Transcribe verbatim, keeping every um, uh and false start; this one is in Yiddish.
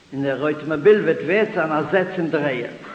In der Automobil wird Wert an Ersetzen drehen.